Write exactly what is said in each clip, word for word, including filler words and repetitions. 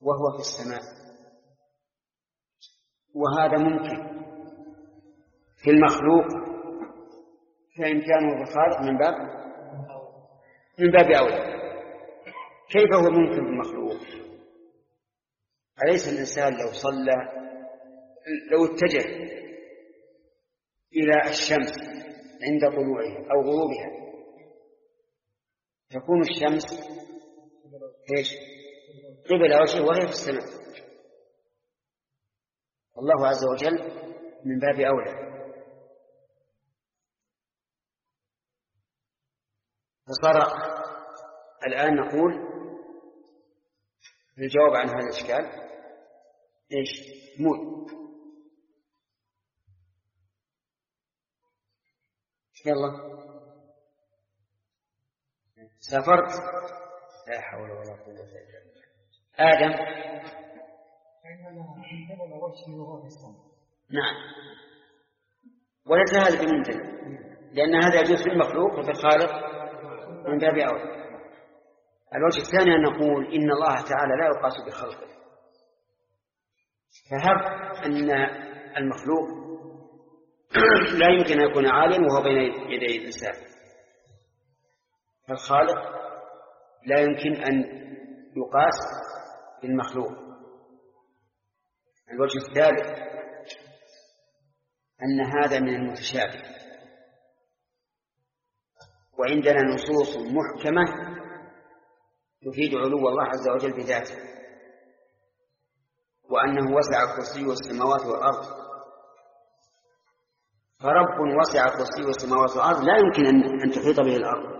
وهو في السماء، وهذا ممكن في المخلوق، فإن كانوا بخالق من باب من باب أولى. كيف هو ممكن في المخلوق؟ أليس الإنسان لو صلى، لو اتجه إلى الشمس عند طلوعها أو غروبها، تكون الشمس إيش؟ قبل وجهه وهي في السماء. الله عز وجل من باب أولى. فصار الآن نقول الجواب عن هذا الإشكال إيش؟ مول. يلا سافرت، لا حول ولا قوة إلا بالله. آدم نعم، وليس هذا بممتنع، لأن هذا يجوز في المخلوق وفي الخالق من باب أولى. الوجه الثاني أن نقول إن الله تعالى لا يقاس بخلقه، فهب أن المخلوق لا يمكن أن يكون عاليا وهو بين يدي الإنسان، فالخالق لا يمكن أن يقاس بالمخلوق. الوجه الثالث أن هذا من المتشابه، وعندنا نصوص محكمة تفيد علو الله عز وجل بذاته، وأنه وسع كرسيه السماوات والأرض. فرب وسع كرسيه السماوات والأرض لا يمكن أن تحيط به الأرض.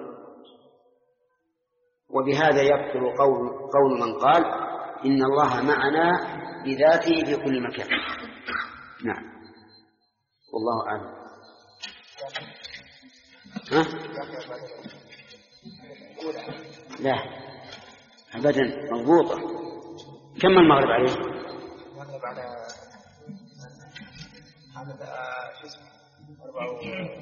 وبهذا يبطل قول, قول من قال إن الله معنا بذاته في كل مكان. نعم، والله أعلم. ها؟ لا أبدا، مضبوطة. كم المغرب عليه؟ المغرب على على أربعة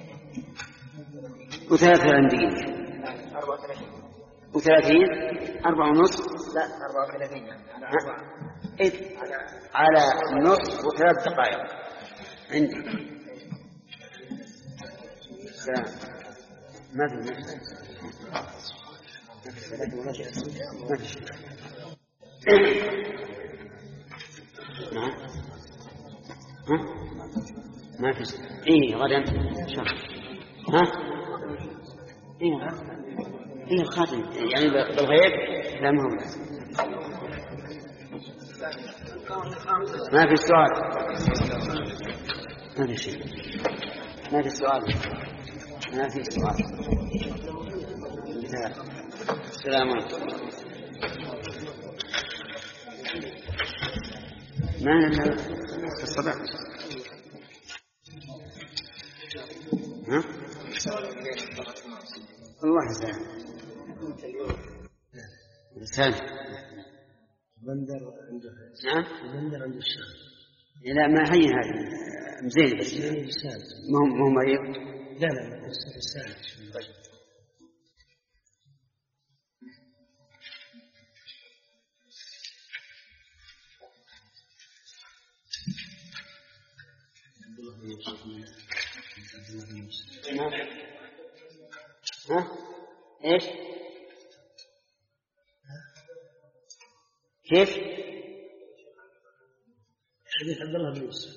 وثلاثين دقيقة. أربعة وثلاثين. وثلاثين أربعة ونصف. لا أربعة وثلاثين. على أربعة. إيه؟ على نصف وثلاث دقائق عندي. سلام. ما في ما في ما في شيء. نعم. ها؟ ما في شيء. إيه غدا شهر. ها؟ إيه إيه الخاتم يعني بالغيب؟ لا ما هو ما في سؤال. ما في شيء. ما في سؤال. ما في سؤال. السلام عليكم. ما لنا في الصباح. ها؟ الله يسلمك. الثاني بندر عنده. نعم بندر عنده الشام. لا ما هي هذه مزين بس ما هو ما هو مريض. لا لا السالك. ها ايش كيف حديث عبد الله بن يوسف.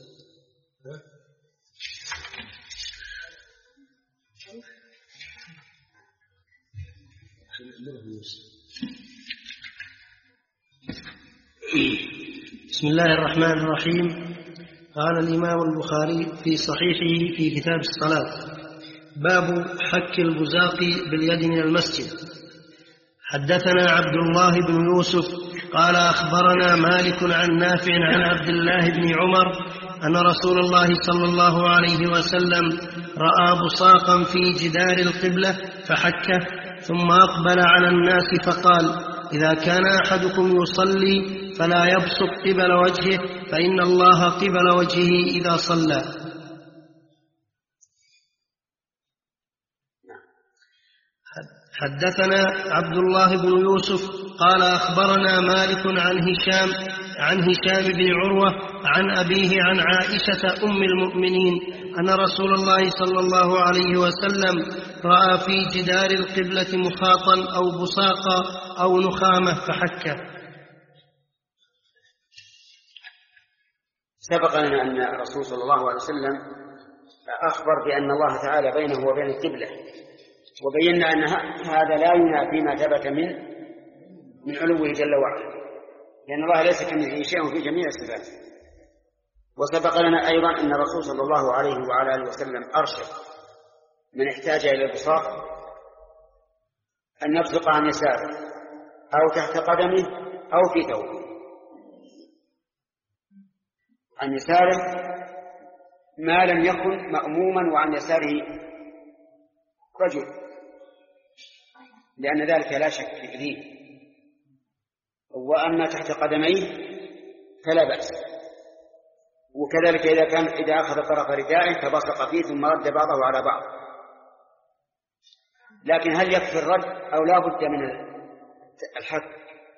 بسم الله الرحمن الرحيم. قال الإمام البخاري في صحيحه في كتاب الصلاة: باب حك البزاق باليد من المسجد. حدثنا عبد الله بن يوسف قال أخبرنا مالك عن نافع عن عبد الله بن عمر أن رسول الله صلى الله عليه وسلم رأى بصاقا في جدار القبلة فحكه، ثم أقبل على الناس فقال: إذا كان أحدكم يصلي فلا يبصق قبل وجهه، فإن الله قبل وجهه إذا صلى. حدثنا عبد الله بن يوسف قال أخبرنا مالك عن هشام عن هشام بن عروة عن أبيه عن عائشة أم المؤمنين أن رسول الله صلى الله عليه وسلم رأى في جدار القبلة مخاطا أو بصاقا أو نخامة فحكه. سبق لنا أن الرسول صلى الله عليه وسلم أخبر بأن الله تعالى بينه وبين القبلة، وبينا أن هذا لا ينافي ما ثبت من من علوه جل وعلا، لأن الله ليس كمثله شيء في جميع الصفات. وسبق لنا أيضا أن الرسول صلى الله عليه وعلى آله وسلم أرشد من احتاج إلى البصاق أن يبصق عن يساره أو تحت قدمه أو في ثوبه، عن يساره ما لم يكن مأموما وعن يساره رجل، لأن ذلك لا شك فيه. وأما تحت قدميه فلا بأس. وكذلك إذا كان إذا أخذ طرف ردائه فبصق فيه ثم رد بعضه على بعض. لكن هل يكفي الرد أو لا بد من الحك؟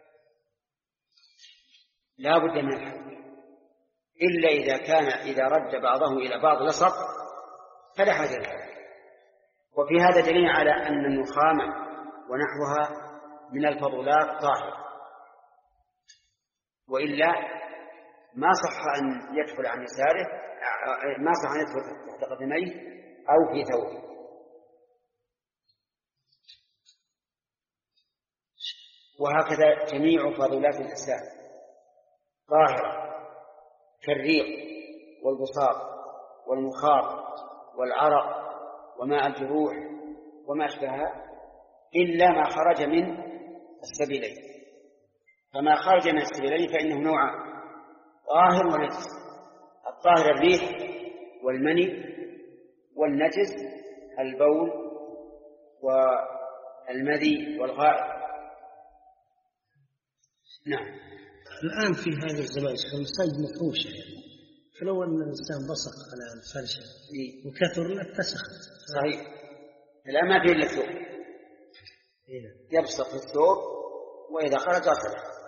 لا بد من الحك، إلا إذا كان إذا رد بعضه إلى بعض لصق فلا حاجة له. وفي هذا دليل على أن النخامة ونحوها من الفضلات طاهرة، وإلا ما صح أن يدخل عن يساره، ما صح أن يدخل تحت قدميه أو في ثوبه. وهكذا جميع فضلات الإسلام طاهرة، كالريق والبصاق والمخاط والعرق وماء الجروح وما أشبهها، إلا ما خرج من السبيلين. فما خرج من السبيلين فإنه نوعان: طاهر ونجس. الطاهر الريح والمني، والنجس البول والمذي والغائط. نعم. الآن في هذا الزمان المساجد مفروشة، فلو أن الإنسان بصق على الفرشة وكثر لاتسخت. صحيح. الآن ما فيه إلا الثوب، يبصق في الثوب وإذا خرج غسله،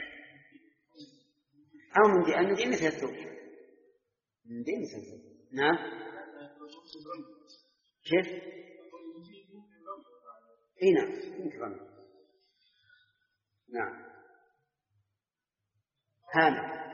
أو من دي من دي مثل الثوب، من دي مثل الثوب. نعم. كيف؟ إيه نعم. نعم. هامل.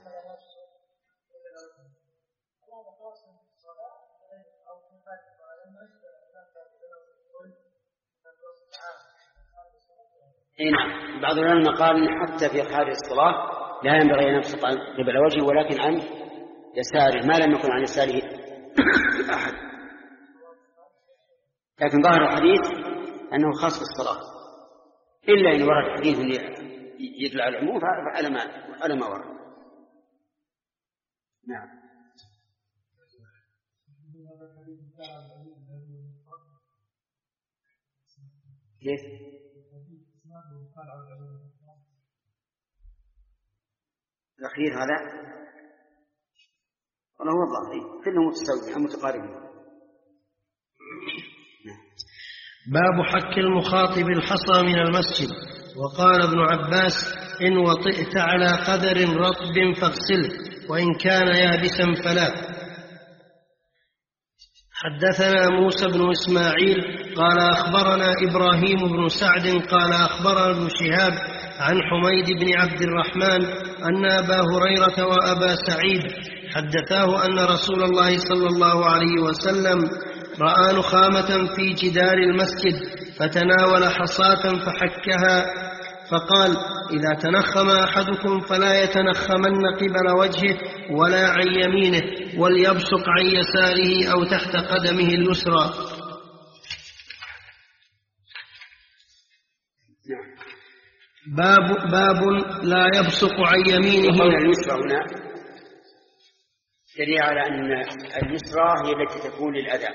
إيه نعم. بعض العلماء قال حتى في خارج الصلاة لا ينبغي أن يبصق قبل وجهه، ولكن عن يساره ما لم يكن عن يساره أحد. لكن ظاهر الحديث أنه خاص بالصلاة، إلا إن ورد حديث يدل على العموم فعلى ما على ما ورد. نعم. كيف؟ الأخير هذا والله هو الظاهر كلهم متساويين متقاربين. باب حك المخاط بالحصى من المسجد. وقال ابن عباس: إن وطئت على قدر رطب فاغسله، وإن كان يابسا فلا. حدثنا موسى بن إسماعيل قال أخبرنا إبراهيم بن سعد قال أخبرنا ابن شهاب عن حميد بن عبد الرحمن أن أبا هريرة وأبا سعيد حدثاه أن رسول الله صلى الله عليه وسلم رأى نخامة في جدار المسجد فتناول حصاة فحكها، فقال: إذا تنخم أحدكم فلا يتنخمن قبل وجهه ولا عن يمينه، وليبصق عن يساره أو تحت قدمه اليسرى. باب, باب لا يبصق عن يمينه. وقول اليسرى هنا دليل على أن اليسرى هي التي تكون للأذى،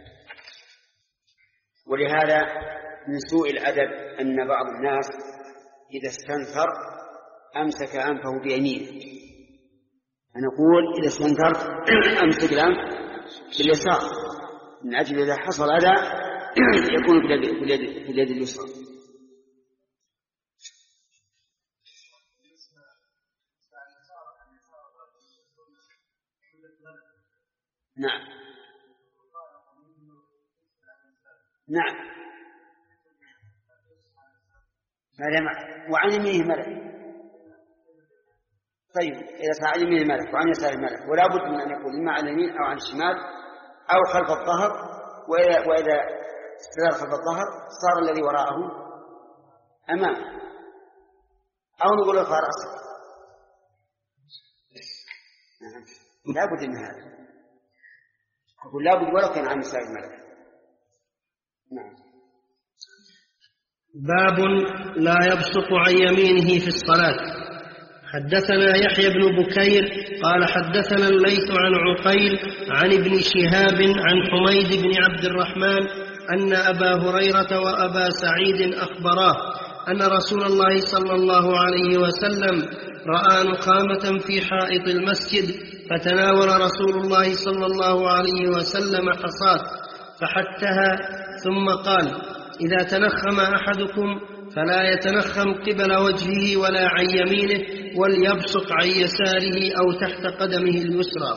ولهذا من سوء الأدب أن بعض الناس إذا استنثر أمسك أنفه بيمينه. أنا أقول إذا استنثرت أمسك الأنف باليسار، من أجل إذا حصل أذى يكون في اليد, في اليد اليسرى. نعم نعم وعن يمينه ملك. طيب إذا صار عن يمينه ملك وعن يساره ملك، ولا بد من أن يكون إما عن اليمين أو عن الشمال أو خلف الظهر، وإذا استدار خلف الظهر صار الذي وراءه أمامه، أو نقول له رأسه. لا بد من هذا، أقول لا بد ولو كان عن يسار الملك. نعم. باب لا يبصق عن يمينه في الصلاة. حدثنا يحيى بن بكير قال حدثنا الليث عن عقيل عن ابن شهاب عن حميد بن عبد الرحمن أن أبا هريرة وأبا سعيد أخبراه أن رسول الله صلى الله عليه وسلم رأى نخامة في حائط المسجد، فتناول رسول الله صلى الله عليه وسلم حصاة فحتها، ثم قال: إذا تنخم أحدكم فلا يتنخم قبل وجهه ولا عن يمينه، وليبصق عن يساره أو تحت قدمه اليسرى.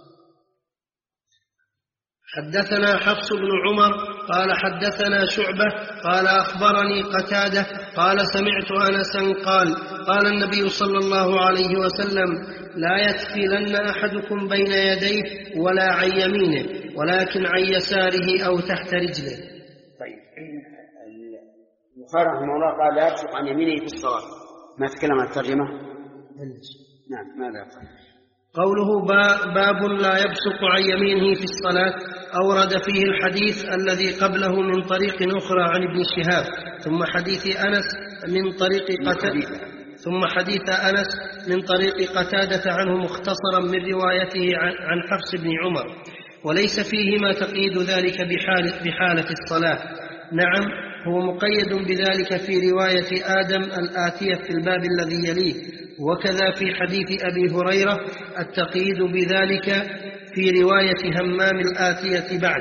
حدثنا حفص بن عمر قال حدثنا شعبة قال أخبرني قتادة قال سمعت أنسا قال قال النبي صلى الله عليه وسلم: لا يتفلن أحدكم بين يديه ولا عن يمينه، ولكن عن يساره أو تحت رجله. طيب البخاري رحمه الله قال: لا يبصق عن يمينه في الصلاة. ما تكلم عن الترجمة؟ نعم. ماذا قال؟ قوله باب لا يبصق عن يمينه في الصلاة أورد فيه الحديث الذي قبله من طريق أخرى عن ابن شهاب، ثم حديث أنس من طريق قتادة ثم حديث أنس من طريق قتادة عنه مختصرا من روايته عن حفص بن عمر، وليس فيهما تقييد ذلك بحالة, بحالة الصلاة. نعم، هو مقيد بذلك في رواية آدم الآتية في الباب الذي يليه، وكذا في حديث أبي هريرة التقييد بذلك في رواية همام الآتية بعد.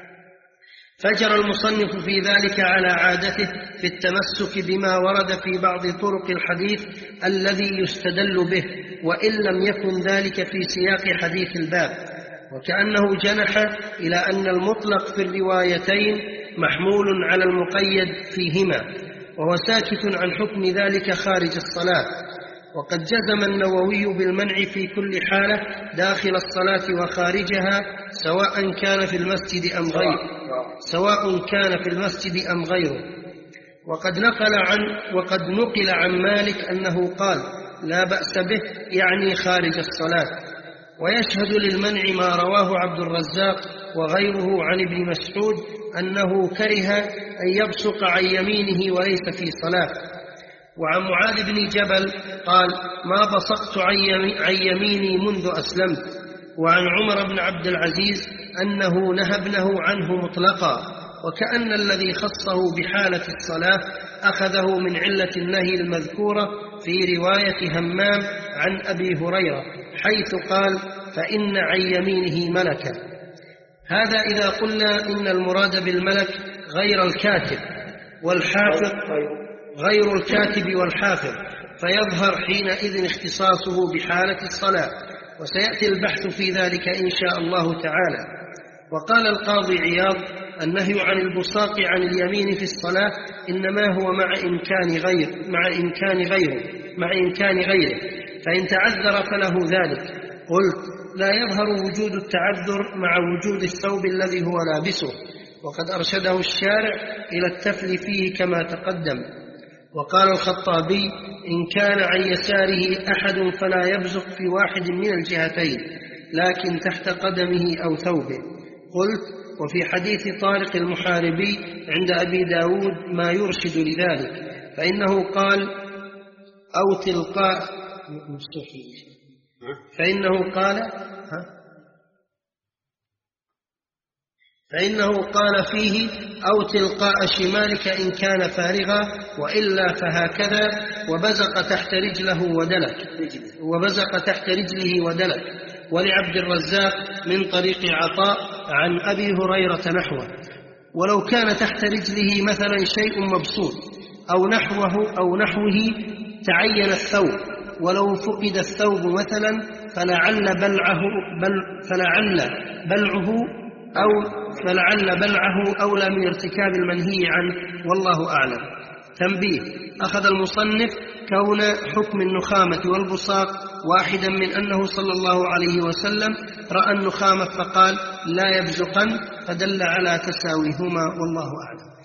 فجر المصنف في ذلك على عادته في التمسك بما ورد في بعض طرق الحديث الذي يستدل به، وإن لم يكن ذلك في سياق حديث الباب، وكأنه جنح إلى أن المطلق في الروايتين محمول على المقيد فيهما، وهو ساكت عن حكم ذلك خارج الصلاة. وقد جزم النووي بالمنع في كل حالة داخل الصلاة وخارجها، سواء كان في المسجد أم غيره سواء كان في المسجد أم غيره. وقد نقل عن وقد نقل عن مالك أنه قال: لا بأس به، يعني خارج الصلاة. ويشهد للمنع ما رواه عبد الرزاق وغيره عن ابن مسعود أنه كره أن يبصق عن يمينه وليس في صلاة. وعن معاذ بن جبل قال: ما بصقت عن يميني منذ أسلمت. وعن عمر بن عبد العزيز أنه نهى ابنه عنه مطلقا، وكأن الذي خصه بحالة الصلاة أخذه من علة النهي المذكورة في رواية همام عن أبي هريرة، حيث قال: فإن عن يمينه ملكا. هذا إذا قلنا إن المراد بالملك غير الكاتب والحافظ غير الكاتب والحافظ، فيظهر حينئذ اختصاصه بحالة الصلاة، وسيأتي البحث في ذلك إن شاء الله تعالى. وقال القاضي عياض: النهي عن البصاق عن اليمين في الصلاة إنما هو مع إمكان غير مع إمكان غيره مع إمكان غيره فإن تعذر فله ذلك. قلت: لا يظهر وجود التعذر مع وجود الثوب الذي هو لابسه، وقد أرشده الشارع إلى التفل فيه كما تقدم. وقال الخطابي: إن كان عن يساره أحد فلا يبزق في واحد من الجهتين، لكن تحت قدمه أو ثوبه. قلت: وفي حديث طارق المحاربي عند أبي داود ما يرشد لذلك، فإنه قال: أو تلقاء فإنه قال فإنه قال فيه: أو تلقاء شمالك إن كان فارغا، وإلا فهكذا، وبزق تحت رجله ودلك وبزق تحت رجله ودلك. ولعبد الرزاق من طريق عطاء عن أبي هريرة نحوه. ولو كان تحت رجله مثلا شيء مبسوط أو نحوه أو نحوه تعين الثوب، ولو فقد الثوب مثلا فلعل بلعه بل فلعل بلعه أو فلعل بلعه أولى من ارتكاب المنهي عنه، والله أعلم. تنبيه: أخذ المصنف كون حكم النخامة والبصاق واحدا من أنه صلى الله عليه وسلم رأى النخامة فقال لا يبزقن، فدل على تساويهما، والله أعلم.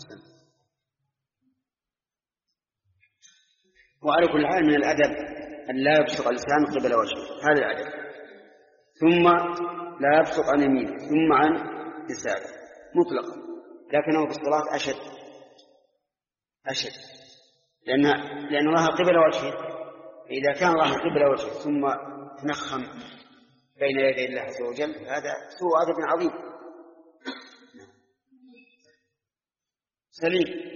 وعلى كل حال من الأدب أن لا يبصق اللسان قبل وجهه، هذا الأدب. ثم لا يبصق عن يمينه ثم عن يساره مطلقا، لكنه في الصلاة أشد أشد لأن لأن الله قبل وجهه. إذا كان الله قبل وجهه ثم تنخم بين يدي الله عز وجل هذا سوء أدب عظيم. سليم.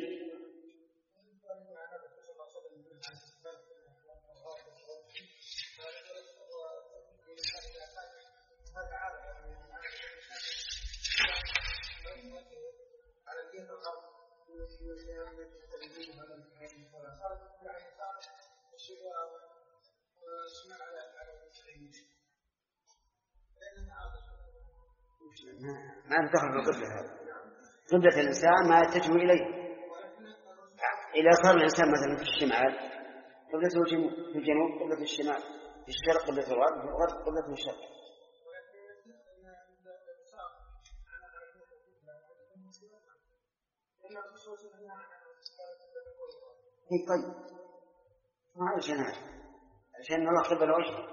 ما ندخل في القبلة، هذا قبلة الإنسان ما يتجه إليه. إذا صار الإنسان مثلا في الشمال قبلته في الجنوب، قبلة الشمال في الشرق، قبلة الغرب في الغرب، قبلة الشرق. طيب ما عشان هذا عشان الله قبل وجهه.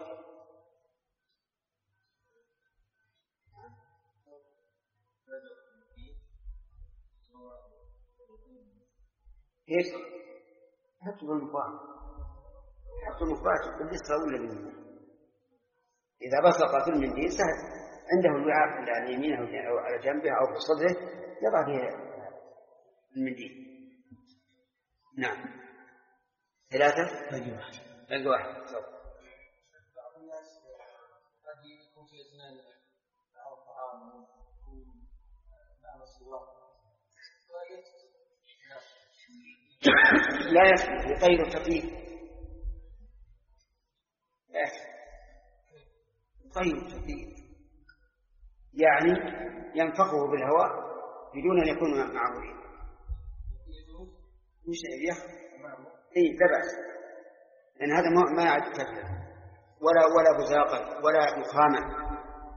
ايش؟ حطوا المفاعل حطوا المفاعل بالنسبة ولا باليمين. إذا بصق في المنديل سهل، عنده الوعاء على يمينه أو على جنبه أو في صدره يضع فيه المنديل. نعم. ثلاثة باقي واحد باقي واحد بعض الناس قد يكون في أثناء الطعام مع الصلاة لا يسمح يطير الخفيف، لا يطير الخفيف يعني ينفخه بالهواء بدون أن يكون معه ريح. مش يخفف اي لا بأس، لأن هذا ما يعد كفر ولا ولا بزاقا ولا نخامة.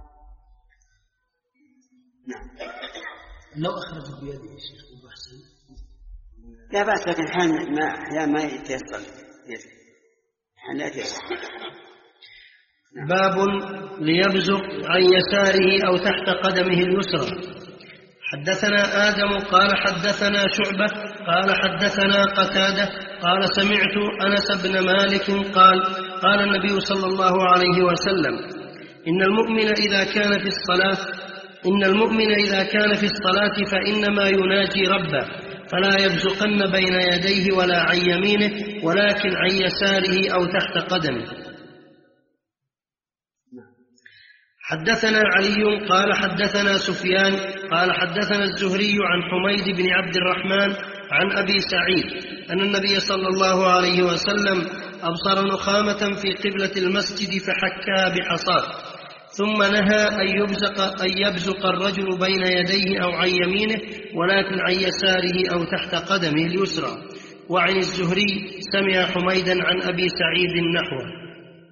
نعم. لو أخرج بيده يا شيخ أبو حسن لا بأس، لكن حال ما أحيانا ما يتيسر حال لا يتيسر. نعم. باب ليبزق عن يساره أو تحت قدمه اليسرى. حدثنا آدم قال حدثنا شعبة قال حدثنا قتادة قال سمعت أنس بن مالك قال قال النبي صلى الله عليه وسلم إن المؤمن إذا كان في الصلاة إن المؤمن إذا كان في الصلاة فإنما يناجي ربه، فلا يبزقن بين يديه ولا عن يمينه ولكن عن يساره أو تحت قدمه. حدثنا علي قال حدثنا سفيان قال حدثنا الزهري عن حميد بن عبد الرحمن عن أبي سعيد أن النبي صلى الله عليه وسلم أبصر نخامة في قبلة المسجد فحكها بحصاه، ثم نهى أن يبزق, أن يبزق الرجل بين يديه أو عن يمينه ولكن عن يساره أو تحت قدمه اليسرى. وعن الزهري سمع حميدا عن أبي سعيد نحوه.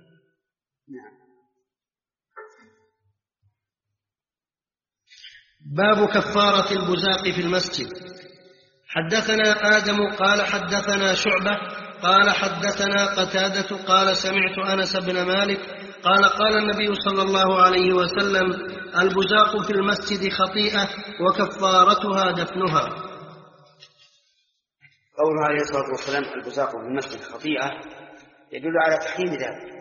باب كفارة البزاق في المسجد. حدثنا آدم قال حدثنا شعبة قال حدثنا قتادة قال سمعت أنس بن مالك قال قال النبي صلى الله عليه وسلم البزاق في المسجد خطيئة وكفارتها دفنها. قوله عليه الصلاة والسلام البزاق في المسجد خطيئة يدل على تحريم ذلك،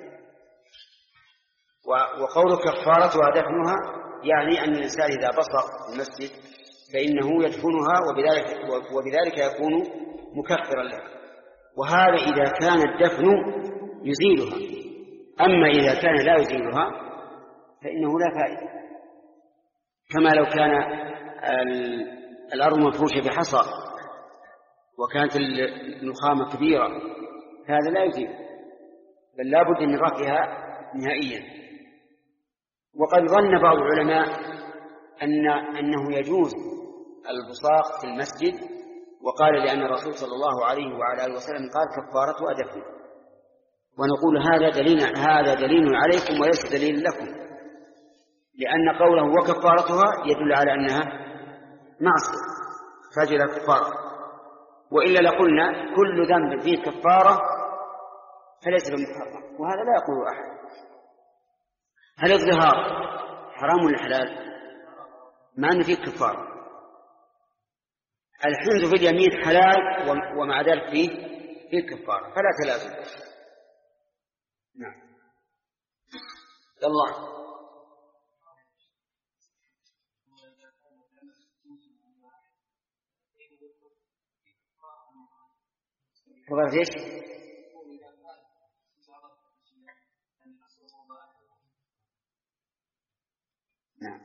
وقول كفارتها دفنها يعني أن الإنسان إذا بصق في المسجد فإنه يدفنها وبذلك, وبذلك يكون مكفرا له، وهذا إذا كان الدفن يزيلها. أما إذا كان لا يزيلها فإنه لا فائدة، كما لو كان الأرض مفروشة بحصى وكانت النخامة كبيرة هذا لا يجيب، بل لا بد من رفعها نهائيا. وقد ظن بعض العلماء أن أنه يجوز البصاق في المسجد، وقال لأن الرسول صلى الله عليه وعلى آله وسلم قال كفارة أدفن، ونقول هذا دليل هذا دليل عليكم وليس دليل لكم، لأن قوله وكفارتها يدل على أنها معصية تحتاج إلى كفارة، وإلا لقلنا كل ذنب فيه كفارة فليس بمحرم، وهذا لا يقول أحد. هل الظهار حرام ولا حلال؟ مع أن فيه كفارة. الحنث في اليمين حلال ومع ذلك فيه فيه كفارة، فلا تلازم. نعم. الله فضلت ايش؟ نعم.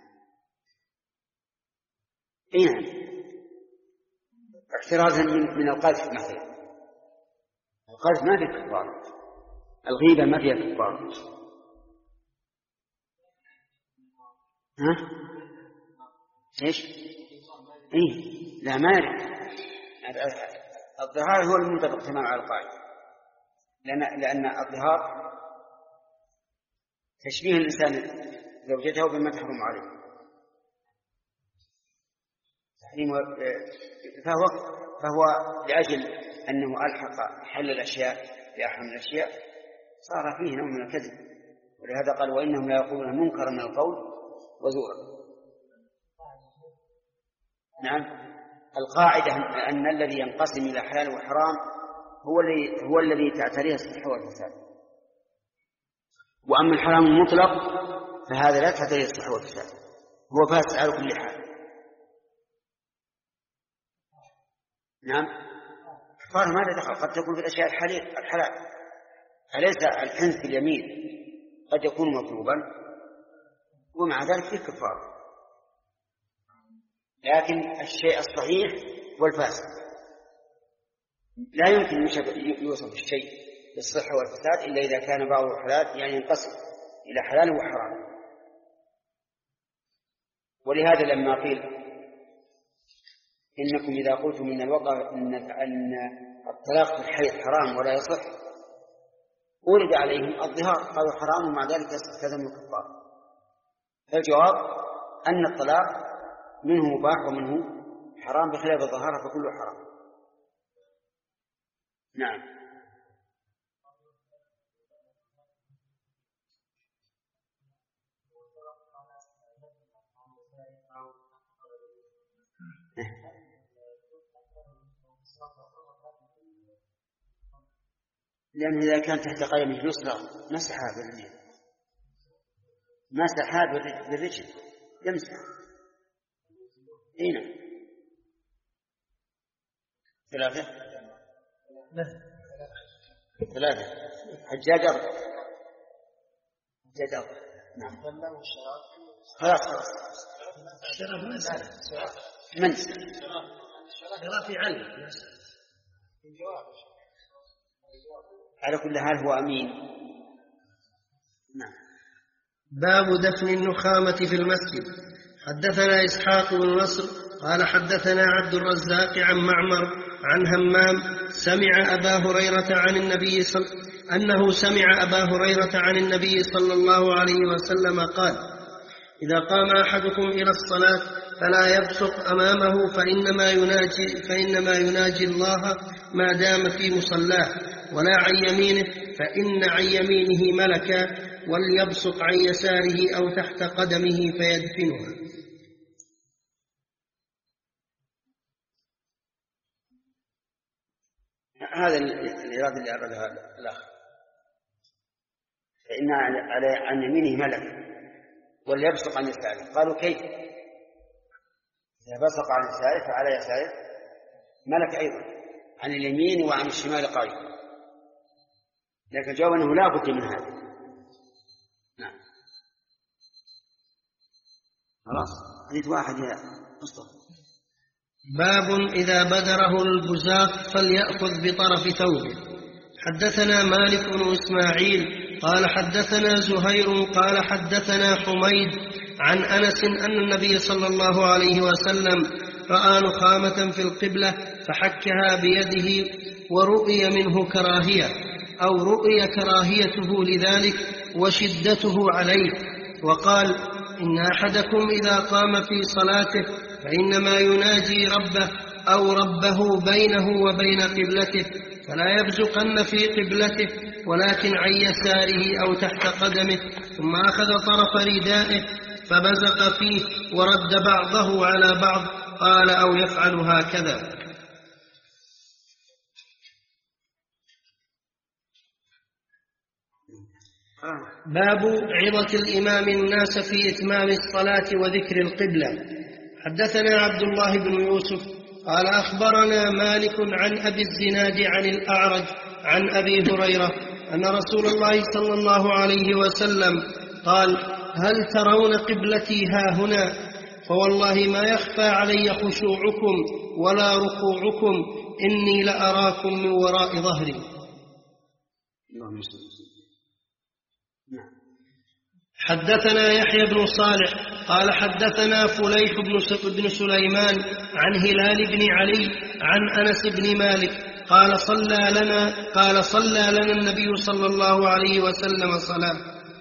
اي نعم، احترازا من القذف مثلا. القذف ما فيه كفارة، الغيبة ما فيها كفارة. ها؟ ايش؟ اي لا ما يرد. الظهار هو المنطبق تمام على القاعدة، لأن لأن الظهار تشبيه الإنسان زوجته بما تحرم عليه، تحريم فهو فهو لأجل أنه ألحق حل الأشياء بأحرم الأشياء صار فيه نوع من الكذب، ولهذا قال وإنهم لا يقولون منكرا من القول وزورا. نعم. القاعدة أن الذي ينقسم إلى حلال وحرام هو الذي هو الذي تعتريه الصحة والفساد، وأما الحرام المطلق فهذا لا تعتريه الصحة والفساد، هو فاسد على كل حال. نعم. كفارة ما دخل، قد تكون في الأشياء الحلال، أليس الحنث في اليمين قد يكون مطلوبا ومع ذلك فيه كفارة، لكن الشيء الصحيح والفاسد لا يمكن يوصف الشيء بالصحة والفساد إلا إذا كان بعضه حلال، يعني ينقسم إلى حلال وحرام. ولهذا لما قيل إنكم إذا قلتم إن الوضع إن أن الطلاق في الحيض حرام ولا يصح أورد عليهم الظهار، قالوا حرام ومع ذلك يستلزم الكفارة. فالجواب أن الطلاق منه مباح ومنه حرام بخلاف الظهارة فكله حرام. نعم. لأنه إذا كان تحت قدمه اليسرى مسحها باليمين، مسحها بالرجل يمسح. هنا ثلاثة ثلاثة حجاج أربع حجاج أربع. نعم. خلاص خلاص الشرف مسألة من شرف في علم على كل حال هو أمين. نعم. باب دفن النخامة في المسجد. حدثنا إسحاق بن نصر قال حدثنا عبد الرزاق عن معمر عن همام سمع أبا هريرة عن النبي صل... أنه سمع أبا هريرة عن النبي صلى الله عليه وسلم قال إذا قام أحدكم إلى الصلاة فلا يبصق أمامه فإنما يناجي, فإنما يناجي الله ما دام في مصلاه، ولا عن يمينه فإن عن يمينه ملكا، وليبصق عن يساره أو تحت قدمه فيدفنها. هذا الإرادة اللي أرادها الأخ، فإن عن يمينه ملك وليبصق عن يساره. قالوا كيف؟ إذا بصق عن يساره فعلى يساره ملك أيضا، عن اليمين وعن الشمال قائد، لكن الجواب أنه لا بد من هذا. نعم. خلاص حديث واحد يا مصطفى. باب إذا بدره البزاق فليأخذ بطرف ثوبه. حدثنا مالك بن إسماعيل قال حدثنا زهير قال حدثنا حميد عن أنس أن النبي صلى الله عليه وسلم رأى نخامة في القبلة فحكها بيده ورؤي منه كراهية أو رؤي كراهيته لذلك وشدته عليه، وقال إن أحدكم إذا قام في صلاته فإنما يناجي ربه أو ربه بينه وبين قبلته، فلا يبزقن في قبلته ولكن عن يساره أو تحت قدمه، ثم أخذ طرف ردائه فبزق فيه ورد بعضه على بعض، قال أو يفعل هكذا. باب عظة الإمام الناس في إتمام الصلاة وذكر القبلة. حدثنا عبد الله بن يوسف قال أخبرنا مالك عن أبي الزناد عن الأعرج عن أبي هريرة أن رسول الله صلى الله عليه وسلم قال هل ترون قبلتي ها هنا؟ فوالله ما يخفى علي خشوعكم ولا ركوعكم، إني لأراكم من وراء ظهري. حدثنا يحيى بن صالح قال حدثنا فليح بن سليمان عن هلال بن علي عن أنس بن مالك قال صلى لنا قال صلى لنا النبي صلى الله عليه وسلم صلاة.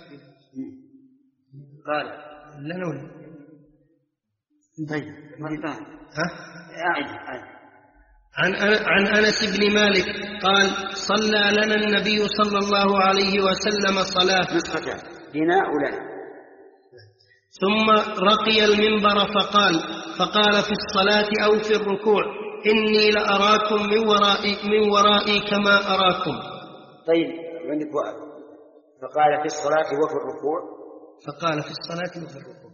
قال لنا ولا طيب ها أعد عن عن أنس بن مالك قال صلى لنا النبي صلى الله عليه وسلم صلاة نسختان بناء لنا، ثم رقي المنبر فقال فقال في الصلاة أو في الركوع إني لأراكم من ورائي, من ورائي كما أراكم. طيب عندك وقت. فقال في الصلاة وفي الركوع فقال في الصلاة وفي الركوع.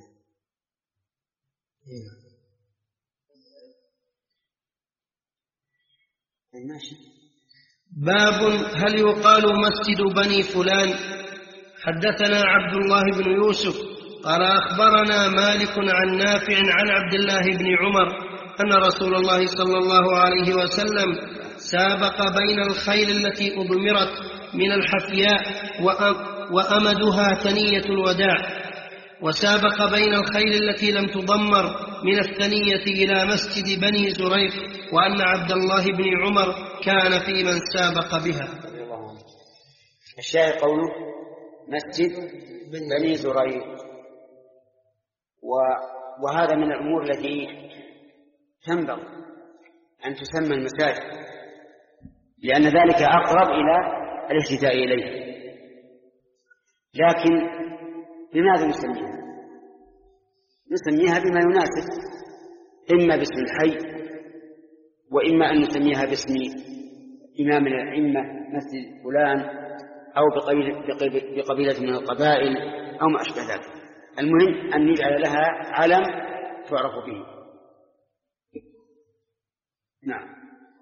باب هل يقال مسجد بني فلان. حدثنا عبد الله بن يوسف قال أخبرنا مالك عن نافع عن عبد الله بن عمر أن رسول الله صلى الله عليه وسلم سابق بين الخيل التي أضمرت من الحفياء وأمدها ثنية الوداع، وسابق بين الخيل التي لم تضمر من الثنية إلى مسجد بني زريق، وأن عبد الله بن عمر كان في من سابق بها. الشاهد قوله مسجد بني زريق، وهذا من الأمور التي تنبغي أن تسمى المساجد، لأن ذلك أقرب إلى الاهتداء إليه. لكن بماذا نسميها؟ نسميها بما يناسب، إما باسم الحي، وإما أن نسميها باسم إمام الأئمة مسجد فلان، أو بقبيلة من القبائل أو ما أشبه ذلك. المهم أن نجعل لها علم تعرف به. نعم.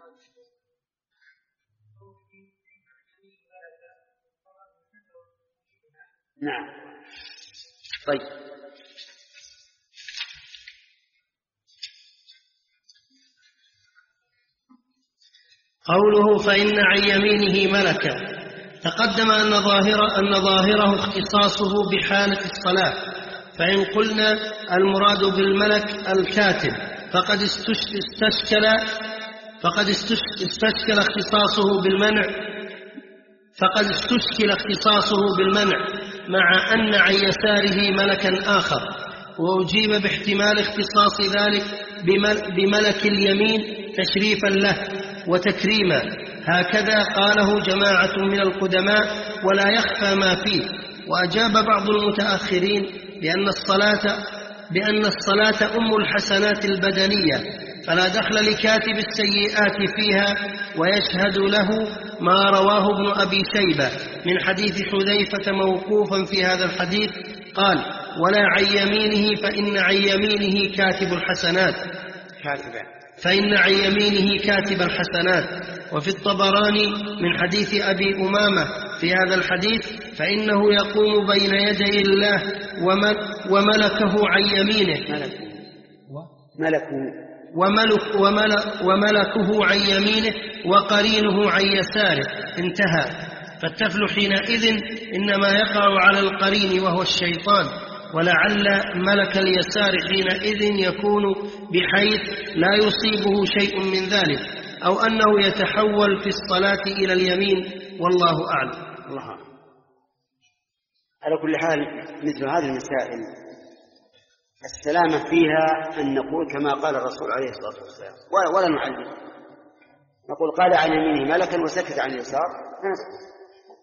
نعم. طيب. قوله فإن عن يمينه ملكا، تقدم أن ظاهره, أن ظاهره اختصاصه بحالة الصلاة، فإن قلنا المراد بالملك الكاتب فقد استشكل فقد استشكل اختصاصه بالمنع فقد استشكل اختصاصه بالمنع مع أن عن يساره ملكا آخر، وأجيب باحتمال اختصاص ذلك بملك اليمين تشريفا له وتكريما، هكذا قاله جماعة من القدماء ولا يخفى ما فيه. وأجاب بعض المتأخرين بأن الصلاة بأن الصلاة أم الحسنات البدنية، فلا دخل لكاتب السيئات فيها، ويشهد له ما رواه ابن أبي شيبة من حديث حذيفة موقوفا في هذا الحديث قال ولا عن يمينه فإن عن يمينه كاتب الحسنات فإن عن يمينه كاتب الحسنات. وفي الطبراني من حديث أبي أمامة في هذا الحديث فإنه يقوم بين يدي الله وملكه عن يمينه ملكه وملك وملك وملكه عن يمينه وقرينه عن يساره، انتهى. فالتفل حينئذ إنما يقع على القرين وهو الشيطان، ولعل ملك اليسار حينئذ يكون بحيث لا يصيبه شيء من ذلك، أو أنه يتحول في الصلاة إلى اليمين، والله أعلم. الله أعلم. على كل حال مثل هذه المسائل السلامة فيها أن نقول كما قال الرسول عليه الصلاة والسلام ولا نعلم، نقول قال عن يمينه ملكا وسكت عن اليسار فنسكت.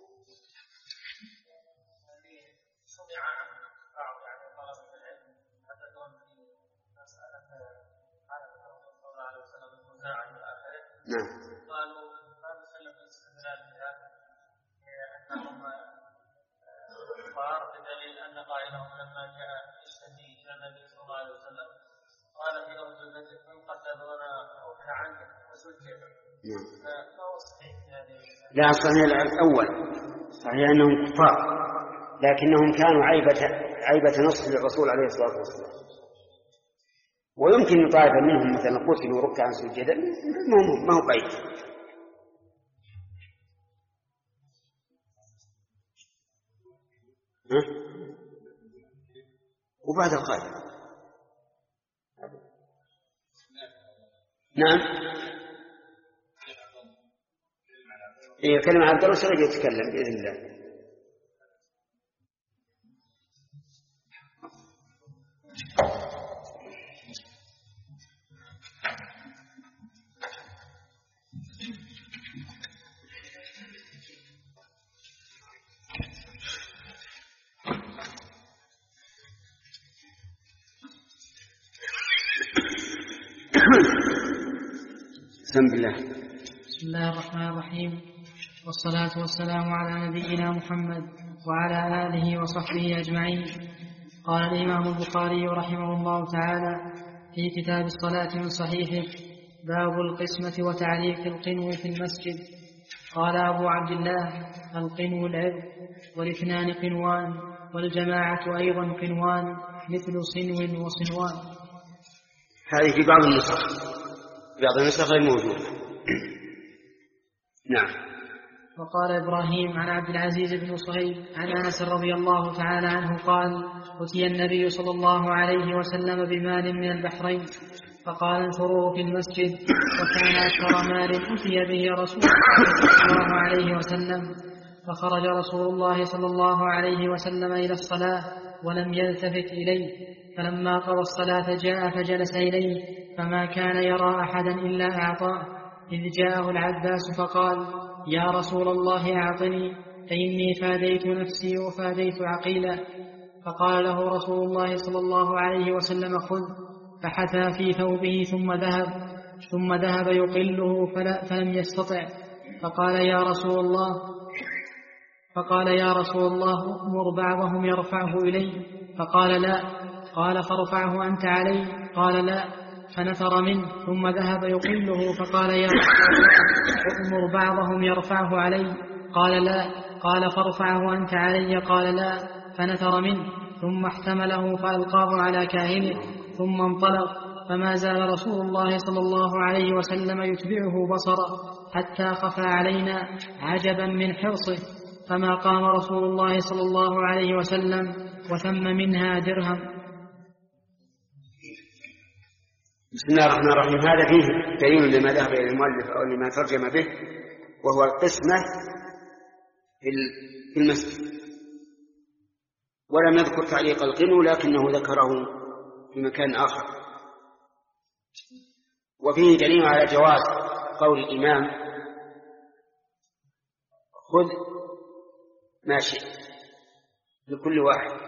نعم. قالوا ما نسلم الاستدلال بها انهم كفار بدليل ان قائلهم لما جاء يشتكي الى النبي صلى الله عليه وسلم قال في لفظ المسجد من قتلون اوحى عنك وسجد. ما هو صحيح يعني؟ لا، صحيح الاول صحيح انهم كفار، لكنهم كانوا عيبة عيبة نصر للرسول عليه الصلاة والسلام، ويمكن طائفة منهم مثلا قتلوا ركعا سجدا ما هو بعيد. وبعد القائد نعم إيه كلمة عبد الله سرج يتكلم بإذن الله. بسم الله. بسم الله الرحمن الرحيم، والصلاة والسلام على نبينا محمد وعلى آله وصحبه أجمعين. قال الإمام البخاري رحمه الله تعالى في كتاب الصلاة من صحيحه: باب القسمة وتعليق القنو في المسجد. قال أبو عبد الله: القنو العرق، والاثنان قنوان، والجماعة أيضا قنوان مثل صنو وصنوان. هذه في بعض النسخ، بعض النسخ غير موجودة. نعم. وقال إبراهيم عن عبد العزيز بن صهيب عن أنس رضي الله تعالى عنه قال: أتي النبي صلى الله عليه وسلم بمال من البحرين فقال: انثروه في المسجد، وكان أكثر مال أتي به رسول الله صلى الله عليه وسلم. فخرج رسول الله صلى الله عليه وسلم إلى الصلاة ولم يلتفت إليه، فلما قضى الصلاة جاء فجلس إليه، فما كان يرى أحدا إلا أعطاه، إذ جاءه العباس فقال: يا رسول الله أعطني، فإني فاديت نفسي وفاديت عقيلا. فقال له رسول الله صلى الله عليه وسلم: خذ. فحثى في ثوبه ثم ذهب ثم ذهب يقله فلم يستطع. فقال يا رسول الله فقال يا رسول الله مر بعضهم يرفعه إلي. فقال لا. قال فارفعه أنت علي. قال لا. فنثر منه ثم ذهب يقله. فقال يا رسول الله أمر بعضهم يرفعه علي. قال لا. قال فارفعه أنت علي. قال لا. فنثر منه ثم احتمله فألقاه على كاهنه ثم انطلق. فما زال رسول الله صلى الله عليه وسلم يتبعه بصره حتى خفى علينا عجبا من حرصه. فما قام رسول الله صلى الله عليه وسلم وثم منها درهم. بسم الله الرحمن الرحيم. هذا فيه دليل لما ذهب إلى المؤلف أو لما ترجم به، وهو القسمة في المسجد. ولم يذكر تعليق القنو، لكنه ذكره في مكان آخر. وفيه دليل على جواز قول الإمام: خذ ما شئت لكل واحد.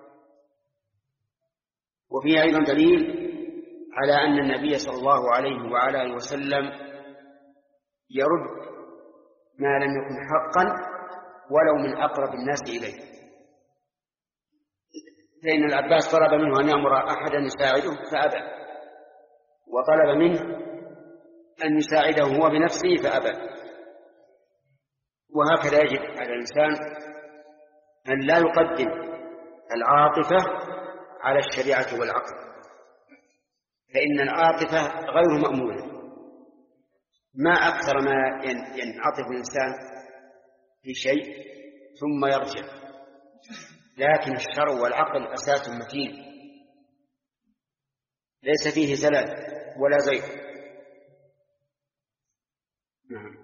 وفيه أيضا دليل على أن النبي صلى الله عليه وعلى آله وسلم يرد ما لم يكن حقا ولو من أقرب الناس إليه، لأن العباس طلب منه أن يأمر أحدا يساعده فأبى، وطلب منه أن يساعده هو بنفسه فأبى. وهكذا يجب على الإنسان أن لا يقدم العاطفة على الشريعة والعقل، فإن العاطفة غير مأمونة. ما أكثر ما ينعطف الإنسان في شيء ثم يرجع، لكن الشرع والعقل أساس متين ليس فيه زلال ولا زيغ. نعم.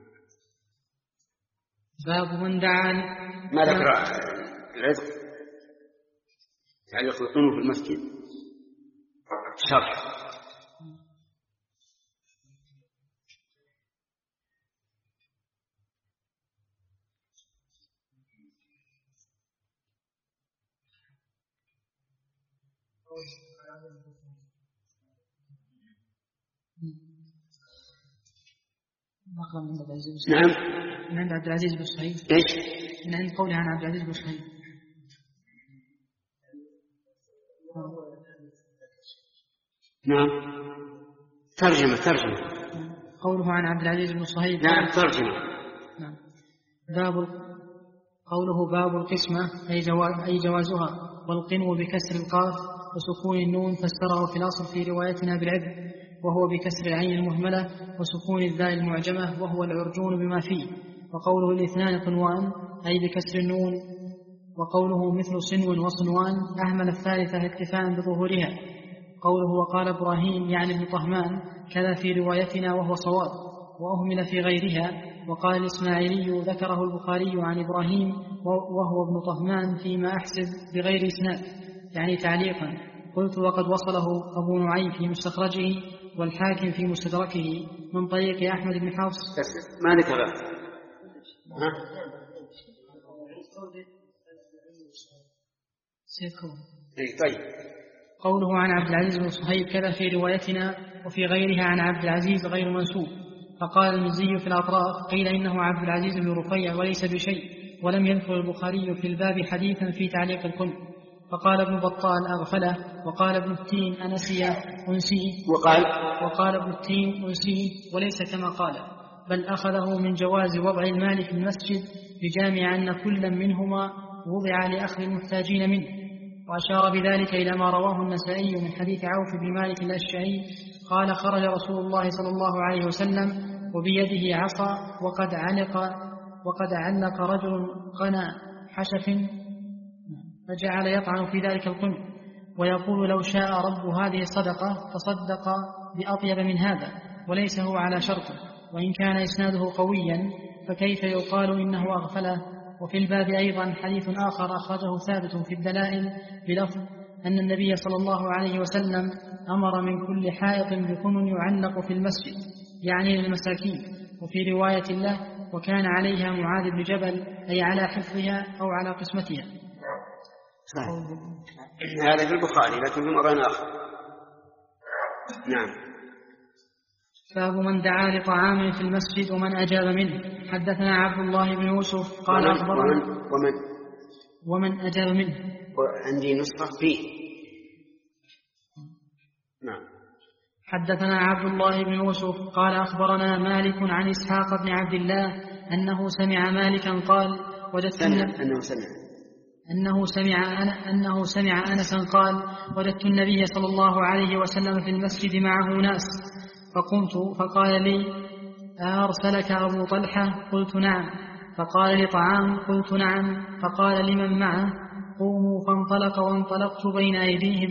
باب من دعا. ما ذكر العتق تعليق القنوت في المسجد شرح. نعم. من عند عبد العزيز بن صهيب. ايش؟ من عند قوله عن عبد العزيز بن صهيب. نعم. ترجمة ترجمة. قوله عن عبد العزيز بن صهيب. نعم ترجمة. نعم. باب قوله باب القسمة أي, جواز أي جوازها، والقنو بكسر القاف وسكون النون، فسره في الأصل في روايتنا بالعبد، وهو بكسر العين المهملة وسكون الذال المعجمة، وهو العرجون بما فيه. وقوله الاثنان قنوان أي بكسر النون، وقوله مثل صنو وصنوان أهمل الثالثة اكتفاء بظهورها. قوله وقال إبراهيم يعني ابن طهمان كذا في روايتنا وهو صواب، وأهمل في غيرها. وقال الإسماعيلي ذكره البخاري عن إبراهيم وهو ابن طهمان فيما أحسب بغير إسناد، يعني تعليقا. قلت وقد وصله أبو نعيم في مستخرجه والحاكم في مستدركه من طريق أحمد بن حفص. ما ذكر. طيب. قوله عن عبد العزيز بن صهيب كذا في روايتنا وفي غيرها عن عبد العزيز غير منسوب. فقال المزي في الأطراف قيل إنه عبد العزيز بن رفيع وليس بشيء، ولم يذكر البخاري في الباب حديثا في تعليق الكل. فقال ابن بطال أغفله، وقال ابن التين أنسي أنسي، وقال وقال ابن التين أنسي وليس كما قال، بل أخذه من جواز وضع المال في المسجد بجامع أن كل منهما وضع لأخذ المحتاجين منه. وأشار بذلك إلى ما رواه النسائي من حديث عوف بن مالك الأشعري قال خرج رسول الله صلى الله عليه وسلم وبيده عصا وقد علق وقد علق رجل قنا حشف، فجعل يطعن في ذلك القنب ويقول لو شاء رب هذه الصدقة تصدق بأطيب من هذا، وليس هو على شرطه، وإن كان إسناده قويا فكيف يقال إنه أغفله. وفي الباب أيضا حديث آخر أخرجه ثابت في الدلائل بلفظ أن النبي صلى الله عليه وسلم أمر من كل حائط بكن يعلق في المسجد، يعني للمساكين. وفي رواية الله وكان عليها معاذ بن جبل أي على حفظها أو على قسمتها. صحيح. هذا في البخاري لكن في موضع آخر. نعم. باب من دعا لطعام في المسجد ومن أجاب منه. حدثنا عبد الله بن يوسف قال ومن أخبرنا ومن, ومن, ومن أجاب منه. عندي نسخة فيه. نعم. حدثنا عبد الله بن يوسف قال أخبرنا مالك عن إسحاق بن عبد الله أنه سمع مالكا قال وجدت أنه سمع أنه سمع أنه سمع أنسا قال وجدت النبي صلى الله عليه وسلم في المسجد معه ناس، فقمت فقال لي أرسلك أبو طلحة؟ قلت نعم. فقال لي طعام؟ قلت نعم. فقال لمن معه قوموا، فانطلق وانطلقت بين أيديهم.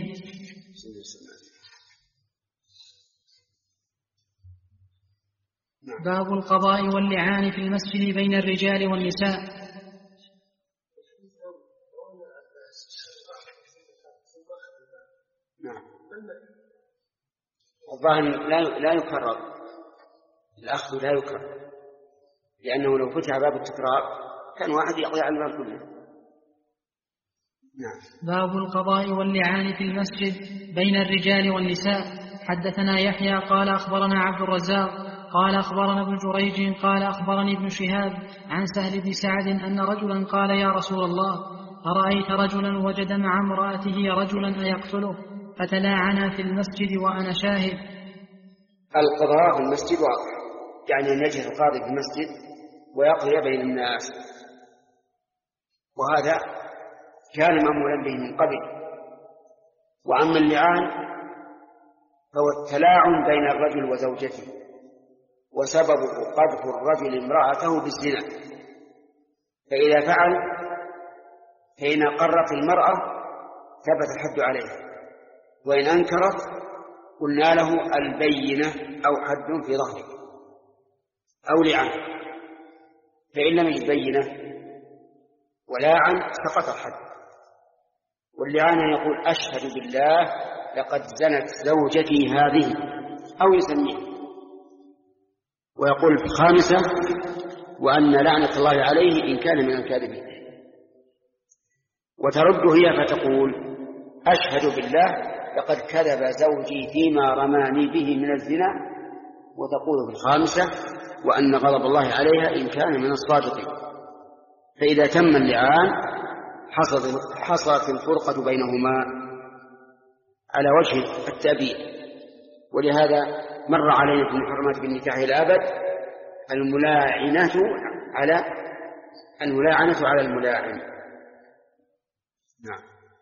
باب القضاء واللعان في المسجد بين الرجال والنساء. نعم. الظاهر لا لا يكرر الأخذ، لا يكرر، لأنه لو فتح باب التكرار كان واحد يقضي على الباب كله. نعم. باب القضاء واللعان في المسجد بين الرجال والنساء. حدثنا يحيى قال أخبرنا عبد الرزاق قال أخبرنا ابن جريج قال أخبرني ابن شهاب عن سهل بن سعد أن رجلا قال يا رسول الله أرأيت رجلا وجد مع امرأته رجلا أيقتله؟ فتلاعنا في المسجد وأنا شاهد. القضاء في المسجد واضح، يعني أن يجد القاضي في المسجد ويقضي بين الناس، وهذا كان مأمولا به من قبل. وأما اللعان فهو التلاعن بين الرجل وزوجته، وسببه قذف الرجل امرأته بالزنا، فإذا فعل فإن أقرت المرأة ثبت الحد عليها، وإن أنكرت قلنا له البينة أو حد في ظهرك أو لعن، فإن لم يجد بينة ولاعن سقط الحد. واللعان يقول أشهد بالله لقد زنت زوجتي هذه أو يسميه، ويقول في الخامسة وأن لعنة الله عليه إن كان من الكاذبين، وترد هي فتقول أشهد بالله لقد كذب زوجي فيما رماني به من الزنا، وتقول في الخامسة وأن غضب الله عليها إن كان من الصادقين. فإذا تم اللعان حصلت الفرقة بينهما على وجه التأبيد. ولهذا مر علينا في المحرمات بالنكاح الأبد الملاعنة على الملاعنة على الملاعن. نعم.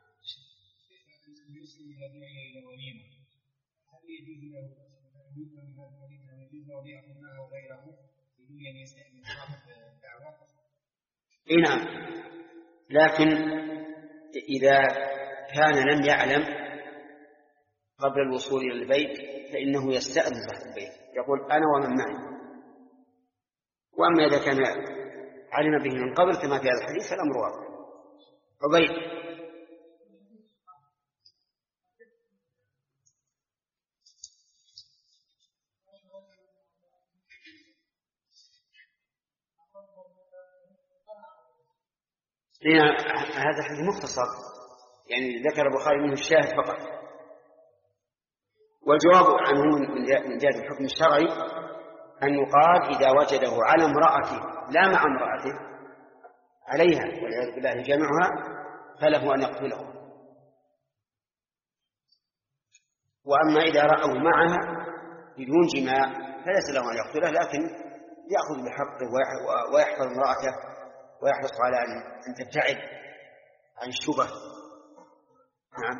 نعم، لكن إذا كان لم يعلم قبل الوصول إلى البيت فإنه يستأذن تحت البيت، يقول أنا ومن معي. وأما إذا كان علم به من قبل كما في هذا الحديث فالأمر واضح. عبيد. هذا حديث مختصر، يعني ذكر البخاري منه الشاهد فقط. والجواب عنه من جهة الحكم الشرعي أن يقال إذا وجده على امرأته لا مع امرأته عليها والعياذ بالله جامعها فله أن يقتله. وأما إذا رأوا معها بدون جماع فليس له أن يقتله، لكن يأخذ بحقه ويحفظ امرأته ويحرص على أن تبتعد عن الشبه. نعم.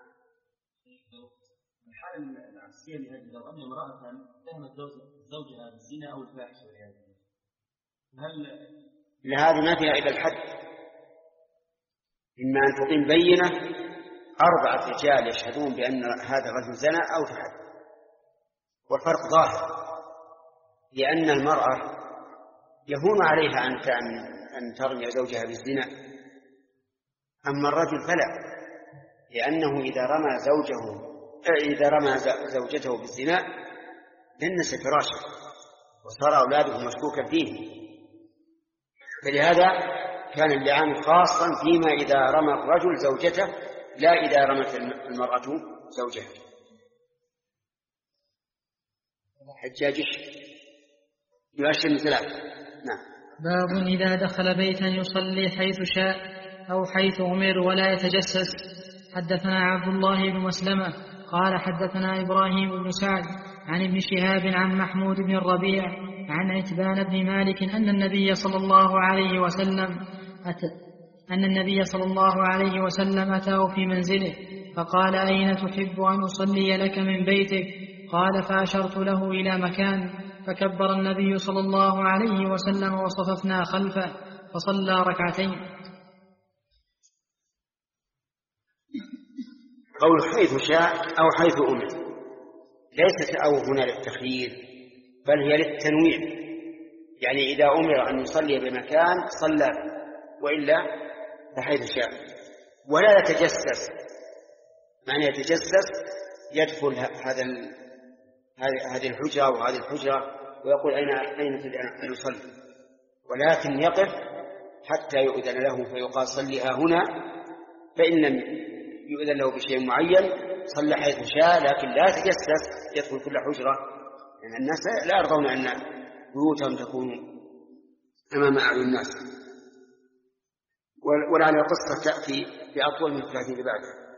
الحالة العكسية لهذه لو أن امرأة اتهمت زوجها بالزنا أو الفاحشة هل لهذه ما فيها إلا الحد، إما أن تقيم بينة أربعة رجال يشهدون بأن هذا الرجل زنا أو فحل. والفرق ظاهر، لأن المرأة يهون عليها أن أن ترمي زوجها بالزنا، أما الرجل فلا، لأنه إذا رمى زوجه إذا رمى زوجته بالزنا دنس فراشه وصار أولاده مشكوكا فيه. فلهذا كان اللعان خاصا فيما إذا رمى الرجل زوجته لا إذا رمت المرأة زوجها. حجاج يؤشر من ثلاث. نعم. باب إذا دخل بيتا يصلي حيث شاء أو حيث أمر ولا يتجسس. حدثنا عبد الله بن مسلمة قال حدثنا إبراهيم بن سعد عن ابن شهاب عن محمود بن الربيع عن عتبان بن مالك أن النبي صلى الله عليه وسلم أت... أن النبي صلى الله عليه وسلم أتاه في منزله فقال أين تحب أن أصلي لك من بيتك؟ قال فأشرت له إلى مكان فكبر النبي صلى الله عليه وسلم وصففنا خلفه فصلى ركعتين. قول حيث شاء أو حيث أمر ليست أو هنا للتخيير بل هي للتنويع، يعني إذا أمر أن يصلي بمكان صلى وإلا فحيث شاء. ولا يتجسس، معنى يتجسس يدخل هذا هذه الحجرة وهذه الحجرة ويقول أين أين تريد أن يصلي، ولكن يقف حتى يؤذن له فيقال صليها هنا، فإن لم يؤذن له بشيء معين صلى حيث شاء، لكن لا يتجسس يدخل كل حجرة، لأن يعني الناس لا يرضون أن بيوتهم تكون أمام أعين الناس. ولعل القصة تأتي في أطول من الثلاثين اللي بعدها.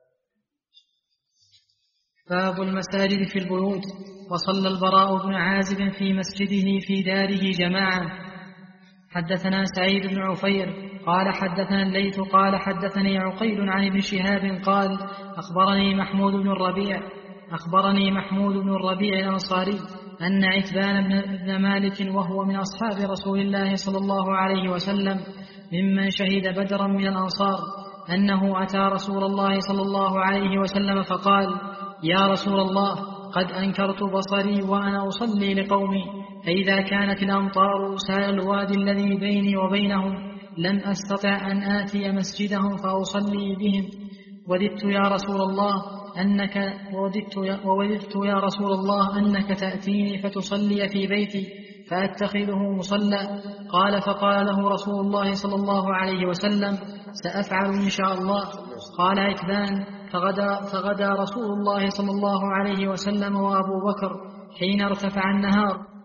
باب المساجد في البيوت. وصلى البراء بن عازب في مسجده في داره جماعة. حدثنا سعيد بن عفير قال حدثنا الليث قال حدثني عقيل عن ابن شهاب قال أخبرني محمود بن الربيع أخبرني محمود بن الربيع الأنصاري أن عتبان بن مالك وهو من أصحاب رسول الله صلى الله عليه وسلم ممن شهد بدرا من الأنصار أنه أتى رسول الله صلى الله عليه وسلم فقال: يا رسول الله، قد أنكرت بصري وأنا أصلي لقومي، فإذا كانت الأمطار سال الوادي الذي بيني وبينهم لم أستطع أن آتي مسجدهم فأصلي بهم. وددت يا رسول الله أنك ووددت يا, ووددت يا رسول الله أنك تأتيني فتصلي في بيتي فأتخذه مصلى. قال: فقال له رسول الله صلى الله عليه وسلم: سأفعل إن شاء الله. قال عتبان: فغدا, فغدا رسول الله صلى الله عليه وسلم وأبو بكر حين ارتفع النهار